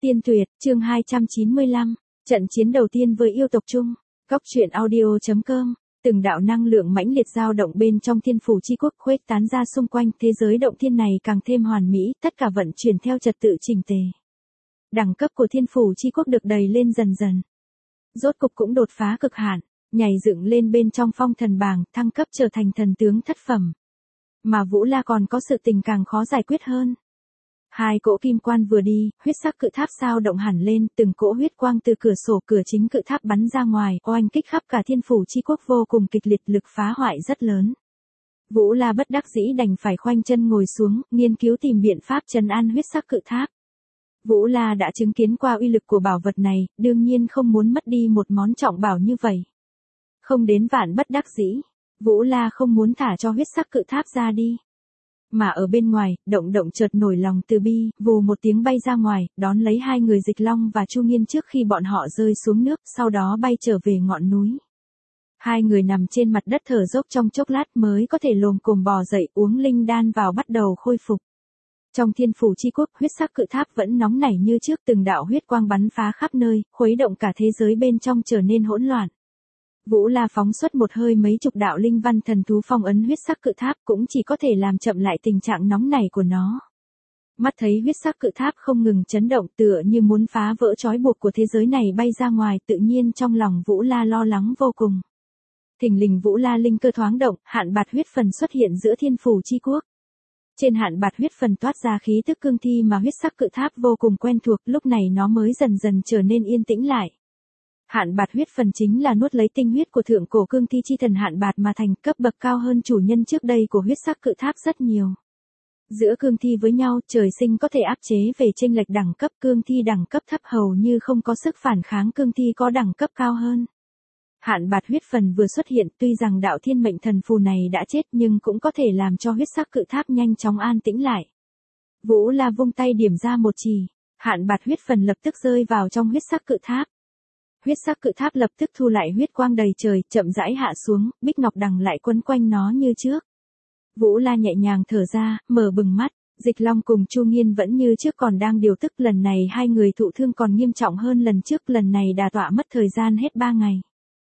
Tiên Tuyệt, chương 295, trận chiến đầu tiên với yêu tộc Trung. Góc truyện audio.com. Từng đạo năng lượng mãnh liệt dao động bên trong thiên phủ chi quốc khuếch tán ra xung quanh, thế giới động thiên này càng thêm hoàn mỹ, tất cả vận chuyển theo trật tự chỉnh tề. Đẳng cấp của thiên phủ chi quốc được đẩy lên dần dần. Rốt cục cũng đột phá cực hạn, nhảy dựng lên bên trong phong thần bảng, thăng cấp trở thành thần tướng thất phẩm. Mà Vũ La còn có sự tình càng khó giải quyết hơn. Hai cỗ kim quan vừa đi, huyết sắc cự tháp sao động hẳn lên, từng cỗ huyết quang từ cửa sổ cửa chính cự tháp bắn ra ngoài, oanh kích khắp cả thiên phủ chi quốc vô cùng kịch liệt, lực phá hoại rất lớn. Vũ La bất đắc dĩ đành phải khoanh chân ngồi xuống, nghiên cứu tìm biện pháp trấn an huyết sắc cự tháp. Vũ La đã chứng kiến qua uy lực của bảo vật này, đương nhiên không muốn mất đi một món trọng bảo như vậy. Không đến vạn bất đắc dĩ, Vũ La không muốn thả cho huyết sắc cự tháp ra đi. Mà ở bên ngoài, động động chợt nổi lòng từ bi, vù một tiếng bay ra ngoài, đón lấy hai người Dịch Long và Chu Nghiên trước khi bọn họ rơi xuống nước, sau đó bay trở về ngọn núi. Hai người nằm trên mặt đất thở dốc trong chốc lát mới có thể lồm cồm bò dậy, uống linh đan vào bắt đầu khôi phục. Trong thiên phủ chi quốc, huyết sắc cự tháp vẫn nóng nảy như trước, từng đạo huyết quang bắn phá khắp nơi, khuấy động cả thế giới bên trong trở nên hỗn loạn. Vũ La phóng xuất một hơi mấy chục đạo linh văn thần thú phong ấn huyết sắc cự tháp, cũng chỉ có thể làm chậm lại tình trạng nóng nảy của nó. Mắt thấy huyết sắc cự tháp không ngừng chấn động, tựa như muốn phá vỡ trói buộc của thế giới này bay ra ngoài, tự nhiên trong lòng Vũ La lo lắng vô cùng. Thình lình Vũ La linh cơ thoáng động, hạn bạt huyết phần xuất hiện giữa thiên phủ chi quốc. Trên hạn bạt huyết phần toát ra khí tức cương thi mà huyết sắc cự tháp vô cùng quen thuộc, lúc này nó mới dần dần trở nên yên tĩnh lại. Hạn bạt huyết phần chính là nuốt lấy tinh huyết của thượng cổ cương thi chi thần hạn bạt mà thành, cấp bậc cao hơn chủ nhân trước đây của huyết sắc cự tháp rất nhiều. Giữa cương thi với nhau, trời sinh có thể áp chế về chênh lệch đẳng cấp, cương thi đẳng cấp thấp hầu như không có sức phản kháng cương thi có đẳng cấp cao hơn. Hạn bạt huyết phần vừa xuất hiện, tuy rằng đạo thiên mệnh thần phù này đã chết nhưng cũng có thể làm cho huyết sắc cự tháp nhanh chóng an tĩnh lại. Vũ La vung tay điểm ra một chỉ, hạn bạt huyết phần lập tức rơi vào trong huyết sắc cự tháp. Huyết sắc cự tháp lập tức thu lại huyết quang đầy trời, chậm rãi hạ xuống, bích ngọc đằng lại quấn quanh nó như trước. Vũ La nhẹ nhàng thở ra, mở bừng mắt, Dịch Long cùng Chu Nghiên vẫn như trước còn đang điều tức, lần này hai người thụ thương còn nghiêm trọng hơn lần trước, lần này đà tọa mất thời gian hết 3 ngày.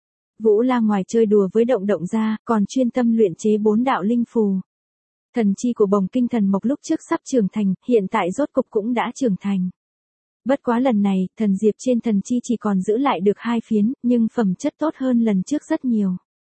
Vũ La ngoài chơi đùa với động động ra, còn chuyên tâm luyện chế 4 đạo linh phù. Thần chi của bồng kinh thần mộc lúc trước sắp trưởng thành, hiện tại rốt cục cũng đã trưởng thành. Bất quá lần này, thần diệp trên thần chi chỉ còn giữ lại được 2 phiến, nhưng phẩm chất tốt hơn lần trước rất nhiều.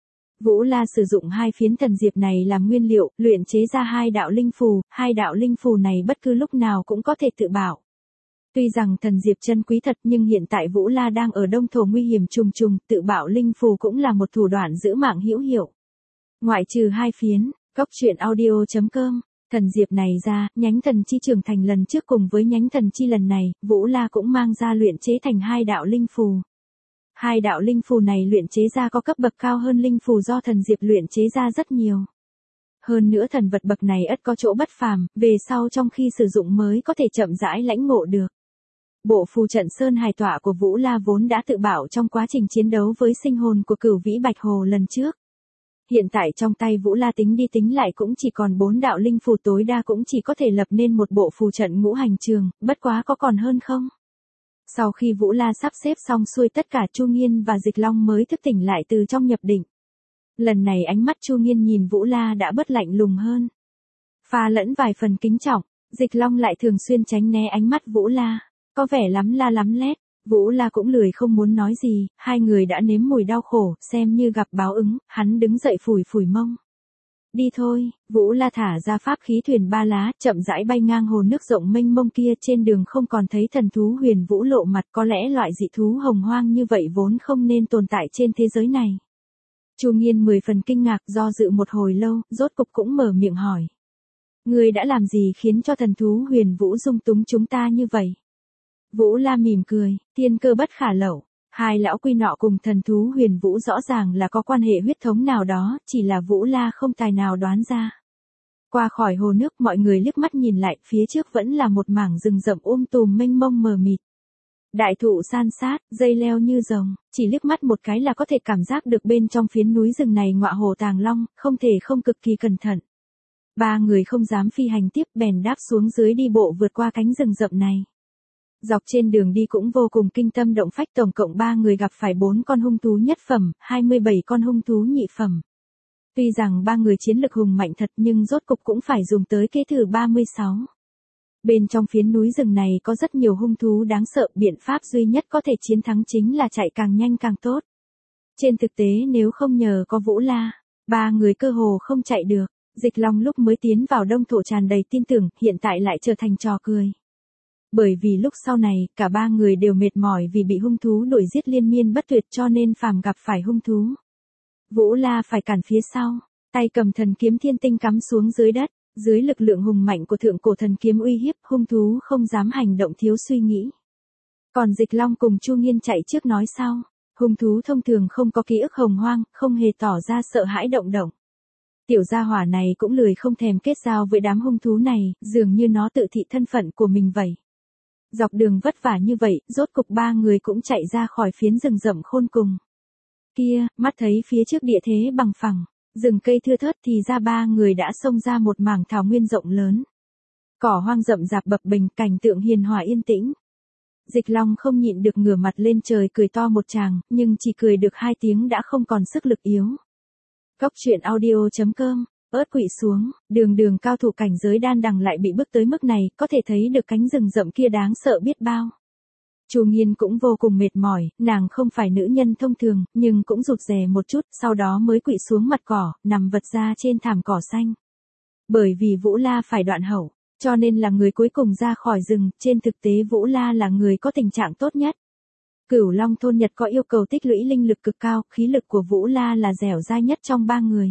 Vũ La sử dụng 2 phiến thần diệp này làm nguyên liệu, luyện chế ra 2 đạo linh phù, 2 đạo linh phù này bất cứ lúc nào cũng có thể tự bảo. Tuy rằng thần diệp chân quý thật nhưng hiện tại Vũ La đang ở đông thổ nguy hiểm trùng trùng, tự bảo linh phù cũng là một thủ đoạn giữ mạng hữu hiệu. Ngoại trừ 2 phiến, góc truyện audio.com. Thần diệp này ra, nhánh thần chi trưởng thành lần trước cùng với nhánh thần chi lần này, Vũ La cũng mang ra luyện chế thành 2 đạo linh phù. 2 đạo linh phù này luyện chế ra có cấp bậc cao hơn linh phù do thần diệp luyện chế ra rất nhiều. Hơn nữa thần vật bậc này ắt có chỗ bất phàm, về sau trong khi sử dụng mới có thể chậm rãi lãnh ngộ được. Bộ phù trận Sơn Hải Tọa của Vũ La vốn đã tự bảo trong quá trình chiến đấu với sinh hồn của Cửu Vĩ Bạch Hồ lần trước. Hiện tại trong tay Vũ La tính đi tính lại cũng chỉ còn 4 đạo linh phù, tối đa cũng chỉ có thể lập nên một bộ phù trận ngũ hành trường, bất quá có còn hơn không? Sau khi Vũ La sắp xếp xong xuôi tất cả, Chu Nghiên và Dịch Long mới thức tỉnh lại từ trong nhập định. Lần này ánh mắt Chu Nghiên nhìn Vũ La đã bớt lạnh lùng hơn. Pha lẫn vài phần kính trọng, Dịch Long lại thường xuyên tránh né ánh mắt Vũ La, có vẻ lắm la lắm lét. Vũ La cũng lười không muốn nói gì, hai người đã nếm mùi đau khổ, xem như gặp báo ứng, hắn đứng dậy phủi phủi mông. Đi thôi, Vũ La thả ra pháp khí thuyền 3 lá, chậm rãi bay ngang hồ nước rộng mênh mông kia, trên đường không còn thấy thần thú Huyền Vũ lộ mặt, có lẽ loại dị thú hồng hoang như vậy vốn không nên tồn tại trên thế giới này. Chu Nghiên 10 phần kinh ngạc, do dự một hồi lâu, rốt cục cũng mở miệng hỏi. Ngươi đã làm gì khiến cho thần thú Huyền Vũ dung túng chúng ta như vậy? Vũ La mỉm cười, thiên cơ bất khả lậu, 2 lão quy nọ cùng thần thú Huyền Vũ rõ ràng là có quan hệ huyết thống nào đó, chỉ là Vũ La không tài nào đoán ra. Qua khỏi hồ nước, mọi người liếc mắt nhìn lại, phía trước vẫn là một mảng rừng rậm tùm mênh mông mờ mịt. Đại thụ san sát, dây leo như rồng, chỉ liếc mắt một cái là có thể cảm giác được bên trong phiến núi rừng này ngọa hồ tàng long, không thể không cực kỳ cẩn thận. 3 người không dám phi hành tiếp, bèn đáp xuống dưới đi bộ vượt qua cánh rừng rậm này. Dọc trên đường đi cũng vô cùng kinh tâm động phách, tổng cộng 3 người gặp phải 4 con hung thú nhất phẩm, 27 con hung thú nhị phẩm. Tuy rằng 3 người chiến lực hùng mạnh thật nhưng rốt cục cũng phải dùng tới kế thứ 36. Bên trong phiến núi rừng này có rất nhiều hung thú đáng sợ, biện pháp duy nhất có thể chiến thắng chính là chạy càng nhanh càng tốt. Trên thực tế nếu không nhờ có Vũ La, 3 người cơ hồ không chạy được. Dịch Long lúc mới tiến vào đông thổ tràn đầy tin tưởng, hiện tại lại trở thành trò cười. Bởi vì lúc sau này, cả 3 người đều mệt mỏi vì bị hung thú đuổi giết liên miên bất tuyệt, cho nên phàm gặp phải hung thú, Vũ La phải cản phía sau, tay cầm thần kiếm thiên tinh cắm xuống dưới đất, dưới lực lượng hùng mạnh của thượng cổ thần kiếm uy hiếp, hung thú không dám hành động thiếu suy nghĩ. Còn Dịch Long cùng Chu Nghiên chạy trước nói sau, hung thú thông thường không có ký ức hồng hoang, không hề tỏ ra sợ hãi động động. Tiểu gia hỏa này cũng lười không thèm kết giao với đám hung thú này, dường như nó tự thị thân phận của mình vậy. Dọc đường vất vả như vậy, rốt cục 3 người cũng chạy ra khỏi phiến rừng rậm khôn cùng. Kia, mắt thấy phía trước địa thế bằng phẳng, rừng cây thưa thớt thì ra 3 người đã xông ra một mảng thảo nguyên rộng lớn. Cỏ hoang rậm rạp bập bềnh, cảnh tượng hiền hòa yên tĩnh. Dịch Long không nhịn được ngửa mặt lên trời cười to một tràng, nhưng chỉ cười được 2 tiếng đã không còn sức lực yếu. Góc truyện audio.com, ớt quỵ xuống, đường cao thủ cảnh giới đan đằng lại bị bước tới mức này, có thể thấy được cánh rừng rậm kia đáng sợ biết bao. Chu Nghiên cũng vô cùng mệt mỏi, nàng không phải nữ nhân thông thường, nhưng cũng rụt rè một chút, sau đó mới quỵ xuống mặt cỏ, nằm vật ra trên thảm cỏ xanh. Bởi vì Vũ La phải đoạn hậu, cho nên là người cuối cùng ra khỏi rừng, trên thực tế Vũ La là người có tình trạng tốt nhất. Cửu Long thôn Nhật có yêu cầu tích lũy linh lực cực cao, khí lực của Vũ La là dẻo dai nhất trong 3 người.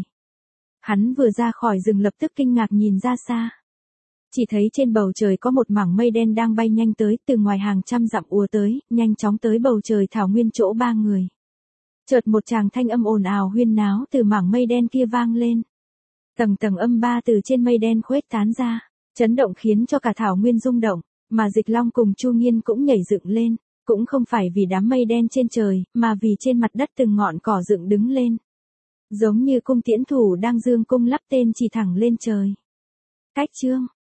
Hắn vừa ra khỏi rừng lập tức kinh ngạc nhìn ra xa. Chỉ thấy trên bầu trời có một mảng mây đen đang bay nhanh tới, từ ngoài hàng trăm dặm ùa tới, nhanh chóng tới bầu trời thảo nguyên chỗ 3 người. Chợt một tràng thanh âm ồn ào huyên náo từ mảng mây đen kia vang lên. Tầng tầng âm ba từ trên mây đen khuếch tán ra, chấn động khiến cho cả thảo nguyên rung động, mà Dịch Long cùng Chu Nghiên cũng nhảy dựng lên, cũng không phải vì đám mây đen trên trời, mà vì trên mặt đất từng ngọn cỏ dựng đứng lên. Giống như cung tiễn thủ đang dương cung lắp tên chỉ thẳng lên trời. Cách chương